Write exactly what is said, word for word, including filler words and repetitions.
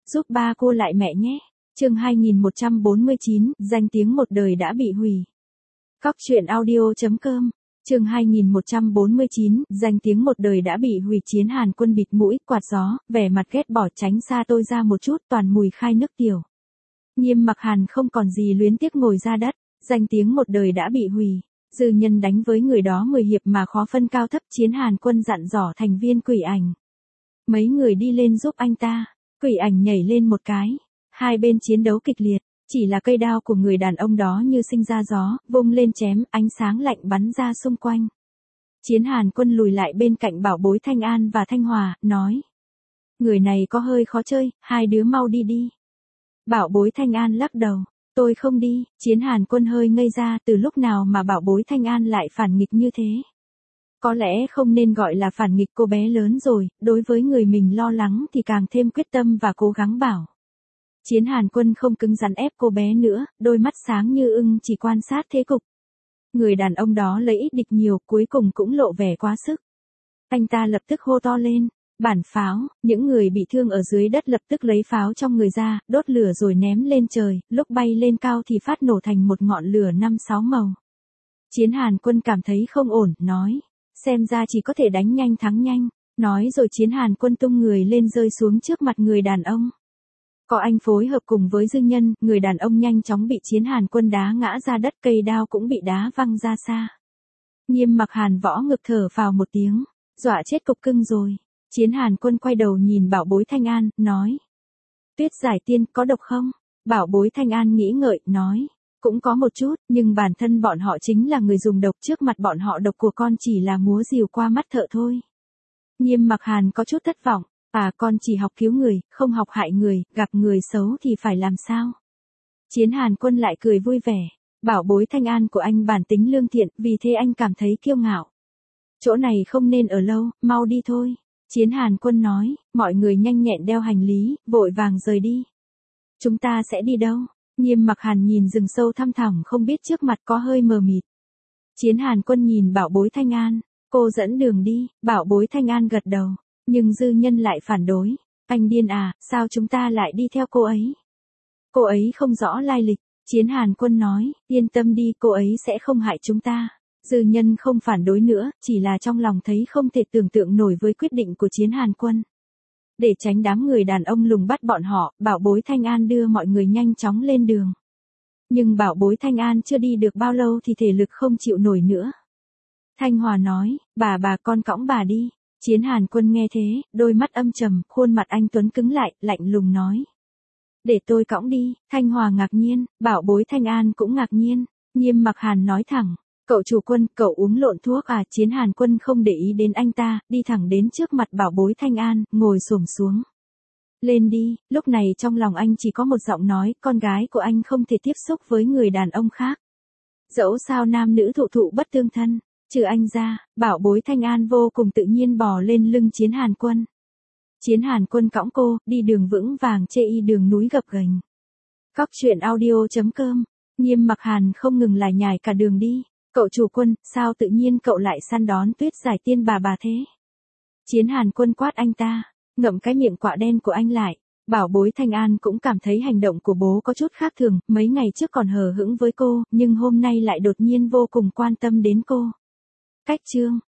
giúp ba cô lại mẹ nhé. Chương hai nghìn một trăm bốn mươi chín, danh tiếng một đời đã bị hủy. Cóc truyện audio chấm com. Chương hai nghìn một trăm bốn mươi chín, danh tiếng một đời đã bị hủy. Chiến Hàn Quân bịt mũi, quạt gió, vẻ mặt ghét bỏ, tránh xa tôi ra một chút, toàn mùi khai nước tiểu. Nghiêm Mặc Hàn không còn gì luyến tiếc ngồi ra đất, danh tiếng một đời đã bị hủy. Dư Nhân đánh với người đó mười hiệp mà khó phân cao thấp. Chiến Hàn Quân dặn dò thành viên Quỷ Ảnh. Mấy người đi lên giúp anh ta. Quỷ Ảnh nhảy lên một cái. Hai bên chiến đấu kịch liệt, chỉ là cây đao của người đàn ông đó như sinh ra gió, vung lên chém, ánh sáng lạnh bắn ra xung quanh. Chiến Hàn Quân lùi lại bên cạnh Bảo Bối Thanh An và Thanh Hòa, nói. Người này có hơi khó chơi, hai đứa mau đi đi. Bảo Bối Thanh An lắc đầu, tôi không đi. Chiến Hàn Quân hơi ngây ra, từ lúc nào mà Bảo Bối Thanh An lại phản nghịch như thế. Có lẽ không nên gọi là phản nghịch, cô bé lớn rồi, đối với người mình lo lắng thì càng thêm quyết tâm và cố gắng bảo. Chiến Hàn Quân không cứng rắn ép cô bé nữa, đôi mắt sáng như ưng chỉ quan sát thế cục. Người đàn ông đó lấy ít địch nhiều, cuối cùng cũng lộ vẻ quá sức. Anh ta lập tức hô to lên, bản pháo. Những người bị thương ở dưới đất lập tức lấy pháo trong người ra, đốt lửa rồi ném lên trời, lúc bay lên cao thì phát nổ thành một ngọn lửa năm sáu màu. Chiến Hàn Quân cảm thấy không ổn, nói, xem ra chỉ có thể đánh nhanh thắng nhanh. Nói rồi Chiến Hàn Quân tung người lên rơi xuống trước mặt người đàn ông. Có anh phối hợp cùng với Dư Nhân, người đàn ông nhanh chóng bị Chiến Hàn Quân đá ngã ra đất, cây đao cũng bị đá văng ra xa. Nghiêm Mặc Hàn võ ngực thở phào một tiếng, dọa chết cục cưng rồi. Chiến Hàn Quân quay đầu nhìn Bảo Bối Thanh An, nói. Tuyết giải tiên có độc không? Bảo Bối Thanh An nghĩ ngợi, nói. Cũng có một chút, nhưng bản thân bọn họ chính là người dùng độc, trước mặt bọn họ độc của con chỉ là múa rìu qua mắt thợ thôi. Nghiêm Mặc Hàn có chút thất vọng. À, con chỉ học cứu người, không học hại người, gặp người xấu thì phải làm sao? Chiến Hàn Quân lại cười vui vẻ. Bảo Bối Thanh An của anh bản tính lương thiện, vì thế anh cảm thấy kiêu ngạo. Chỗ này không nên ở lâu, mau đi thôi. Chiến Hàn Quân nói, mọi người nhanh nhẹn đeo hành lý, vội vàng rời đi. Chúng ta sẽ đi đâu? Nghiêm Mặc Hàn nhìn rừng sâu thăm thẳm không biết trước mặt, có hơi mờ mịt. Chiến Hàn Quân nhìn Bảo Bối Thanh An, cô dẫn đường đi. Bảo Bối Thanh An gật đầu. Nhưng Dư Nhân lại phản đối. Anh điên à, sao chúng ta lại đi theo cô ấy? Cô ấy không rõ lai lịch. Chiến Hàn Quân nói, yên tâm đi, cô ấy sẽ không hại chúng ta. Dư Nhân không phản đối nữa, chỉ là trong lòng thấy không thể tưởng tượng nổi với quyết định của Chiến Hàn Quân. Để tránh đám người đàn ông lùng bắt bọn họ, Bảo Bối Thanh An đưa mọi người nhanh chóng lên đường. Nhưng Bảo Bối Thanh An chưa đi được bao lâu thì thể lực không chịu nổi nữa. Thanh Hòa nói, bà bà con cõng bà đi. Chiến Hàn Quân nghe thế, đôi mắt âm trầm, khuôn mặt anh tuấn cứng lại, lạnh lùng nói. Để tôi cõng đi. Thanh Hòa ngạc nhiên, Bảo Bối Thanh An cũng ngạc nhiên. Nghiêm Mặc Hàn nói thẳng, cậu chủ Quân, cậu uống lộn thuốc à? Chiến Hàn Quân không để ý đến anh ta, đi thẳng đến trước mặt Bảo Bối Thanh An, ngồi xổm xuống. Lên đi. Lúc này trong lòng anh chỉ có một giọng nói, con gái của anh không thể tiếp xúc với người đàn ông khác. Dẫu sao nam nữ thụ thụ bất tương thân. Trừ anh ra, Bảo Bối Thanh An vô cùng tự nhiên bò lên lưng Chiến Hàn Quân. Chiến Hàn Quân cõng cô, đi đường vững vàng chê y đường núi gập ghềnh. Cóc truyện audio chấm com. Nghiêm Mặc Hàn không ngừng lải nhải cả đường đi. Cậu chủ Quân, sao tự nhiên cậu lại săn đón Tuyết giải tiên bà bà thế? Chiến Hàn Quân quát anh ta, ngậm cái miệng quạ đen của anh lại. Bảo Bối Thanh An cũng cảm thấy hành động của bố có chút khác thường, mấy ngày trước còn hờ hững với cô, nhưng hôm nay lại đột nhiên vô cùng quan tâm đến cô. Cách chương